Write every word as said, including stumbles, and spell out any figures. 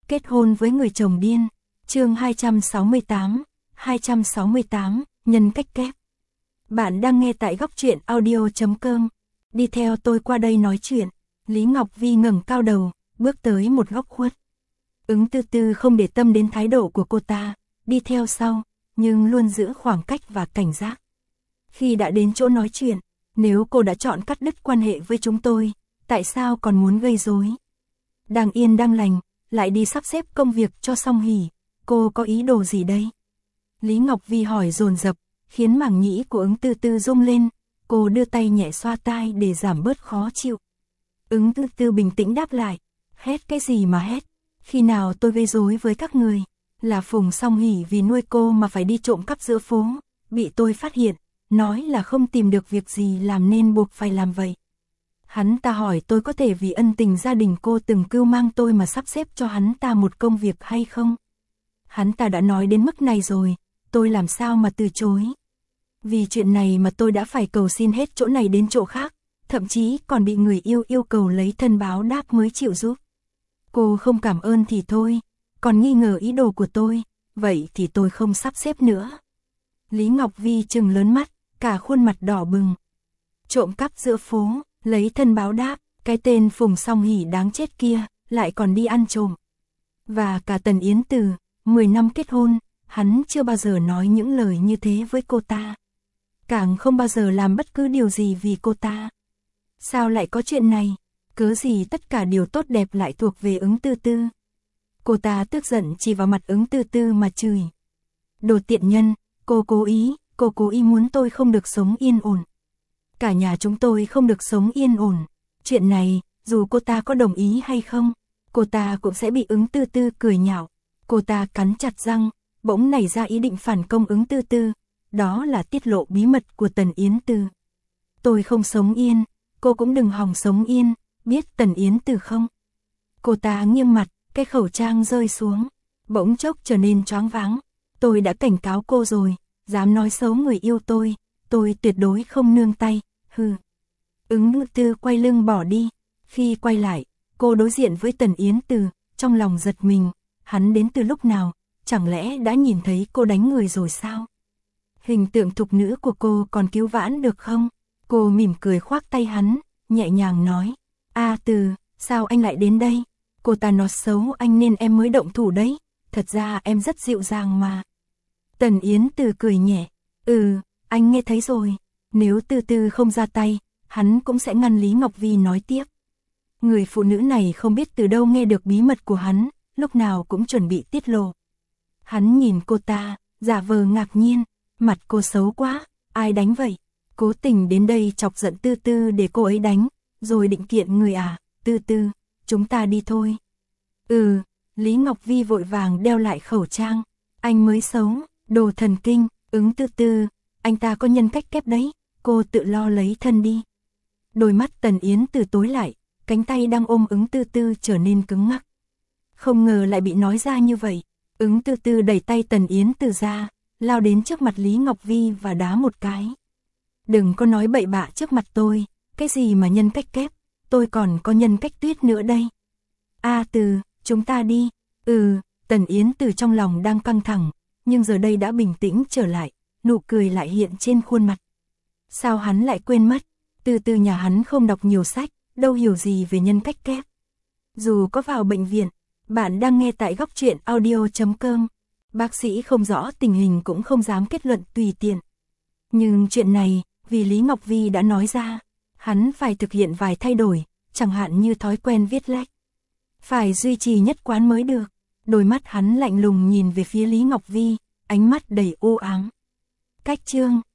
Kết hôn với người chồng điên. Chương hai trăm sáu mươi tám, hai trăm sáu mươi tám, nhân cách kép. Bạn đang nghe tại góc truyện audio chấm com. Đi theo tôi qua đây nói chuyện. Lý Ngọc Vi ngẩng cao đầu, bước tới một góc khuất. Ứng Tư Tư không để tâm đến thái độ của cô ta, đi theo sau, nhưng luôn giữ khoảng cách và cảnh giác. Khi đã đến chỗ nói chuyện, nếu cô đã chọn cắt đứt quan hệ với chúng tôi, tại sao còn muốn gây rối? Đang yên đang lành, lại đi sắp xếp công việc cho xong hỉ, cô có ý đồ gì đây? Lý Ngọc Vi hỏi dồn dập, khiến màng nhĩ của Ứng Tư Tư rung lên, cô đưa tay nhẹ xoa tai để giảm bớt khó chịu. Ứng Tư Tư bình tĩnh đáp lại, hét cái gì mà hét, khi nào tôi gây rối với các người? Là Phùng Song Hỉ vì nuôi cô mà phải đi trộm cắp giữa phố, bị tôi phát hiện, nói là không tìm được việc gì làm nên buộc phải làm vậy. Hắn ta hỏi tôi có thể vì ân tình gia đình cô từng cưu mang tôi mà sắp xếp cho hắn ta một công việc hay không? Hắn ta đã nói đến mức này rồi, tôi làm sao mà từ chối? Vì chuyện này mà tôi đã phải cầu xin hết chỗ này đến chỗ khác, thậm chí còn bị người yêu yêu cầu lấy thân báo đáp mới chịu giúp. Cô không cảm ơn thì thôi, còn nghi ngờ ý đồ của tôi, vậy thì tôi không sắp xếp nữa. Lý Ngọc Vi trừng lớn mắt, cả khuôn mặt đỏ bừng. Trộm cắp giữa phố, lấy thân báo đáp, cái tên Phùng Song Hỉ đáng chết kia, lại còn đi ăn trộm. Và cả Tần Yến Từ, mười năm kết hôn, hắn chưa bao giờ nói những lời như thế với cô ta. Càng không bao giờ làm bất cứ điều gì vì cô ta. Sao lại có chuyện này? Cớ gì tất cả điều tốt đẹp lại thuộc về Ứng Tư Tư? Cô ta tức giận chỉ vào mặt Ứng Tư Tư mà chửi. Đồ tiện nhân, cô cố ý, cô cố ý muốn tôi không được sống yên ổn. Cả nhà chúng tôi không được sống yên ổn. Chuyện này, dù cô ta có đồng ý hay không, cô ta cũng sẽ bị Ứng Tư Tư cười nhạo. Cô ta cắn chặt răng, bỗng nảy ra ý định phản công Ứng Tư Tư. Đó là tiết lộ bí mật của Tần Yến Từ. Tôi không sống yên, cô cũng đừng hòng sống yên, biết Tần Yến Từ không? Cô ta nghiêng mặt, cái khẩu trang rơi xuống, bỗng chốc trở nên choáng váng. Tôi đã cảnh cáo cô rồi, dám nói xấu người yêu tôi, tôi tuyệt đối không nương tay, hừ. Ứng Tư Tư quay lưng bỏ đi, khi quay lại, cô đối diện với Tần Yến Từ, trong lòng giật mình, hắn đến từ lúc nào, chẳng lẽ đã nhìn thấy cô đánh người rồi sao? Hình tượng thục nữ của cô còn cứu vãn được không? Cô mỉm cười khoác tay hắn, nhẹ nhàng nói, A Từ, sao anh lại đến đây? Cô ta nói xấu anh nên em mới động thủ đấy, thật ra em rất dịu dàng mà. Tần Yến Từ cười nhẹ, ừ, anh nghe thấy rồi, nếu Tư Tư không ra tay, hắn cũng sẽ ngăn Lý Ngọc Vi nói tiếp. Người phụ nữ này không biết từ đâu nghe được bí mật của hắn, lúc nào cũng chuẩn bị tiết lộ. Hắn nhìn cô ta, giả vờ ngạc nhiên, mặt cô xấu quá, ai đánh vậy? Cố tình đến đây chọc giận Tư Tư để cô ấy đánh, rồi định kiện người à? Tư Tư, chúng ta đi thôi. Ừ, Lý Ngọc Vi vội vàng đeo lại khẩu trang, anh mới xấu, đồ thần kinh. Ứng Tư Tư, anh ta có nhân cách kép đấy, cô tự lo lấy thân đi. Đôi mắt Tần Yến Từ tối lại, cánh tay đang ôm Ứng Tư Tư trở nên cứng ngắc. Không ngờ lại bị nói ra như vậy. Ứng Tư Tư đẩy tay Tần Yến Từ ra, lao đến trước mặt Lý Ngọc Vi và đá một cái. Đừng có nói bậy bạ trước mặt tôi, cái gì mà nhân cách kép, tôi còn có nhân cách tuyết nữa đây. A Từ, chúng ta đi. Ừ, Tần Yến Từ trong lòng đang căng thẳng, nhưng giờ đây đã bình tĩnh trở lại, nụ cười lại hiện trên khuôn mặt. Sao hắn lại quên mất, Từ Từ nhà hắn không đọc nhiều sách, đâu hiểu gì về nhân cách kép. Dù có vào bệnh viện, bạn đang nghe tại góc truyện audio chấm com, bác sĩ không rõ tình hình cũng không dám kết luận tùy tiện. Nhưng chuyện này, vì Lý Ngọc Vi đã nói ra, hắn phải thực hiện vài thay đổi, chẳng hạn như thói quen viết lách. Phải duy trì nhất quán mới được. Đôi mắt hắn lạnh lùng nhìn về phía Lý Ngọc Vi, ánh mắt đầy u ám. Cách chương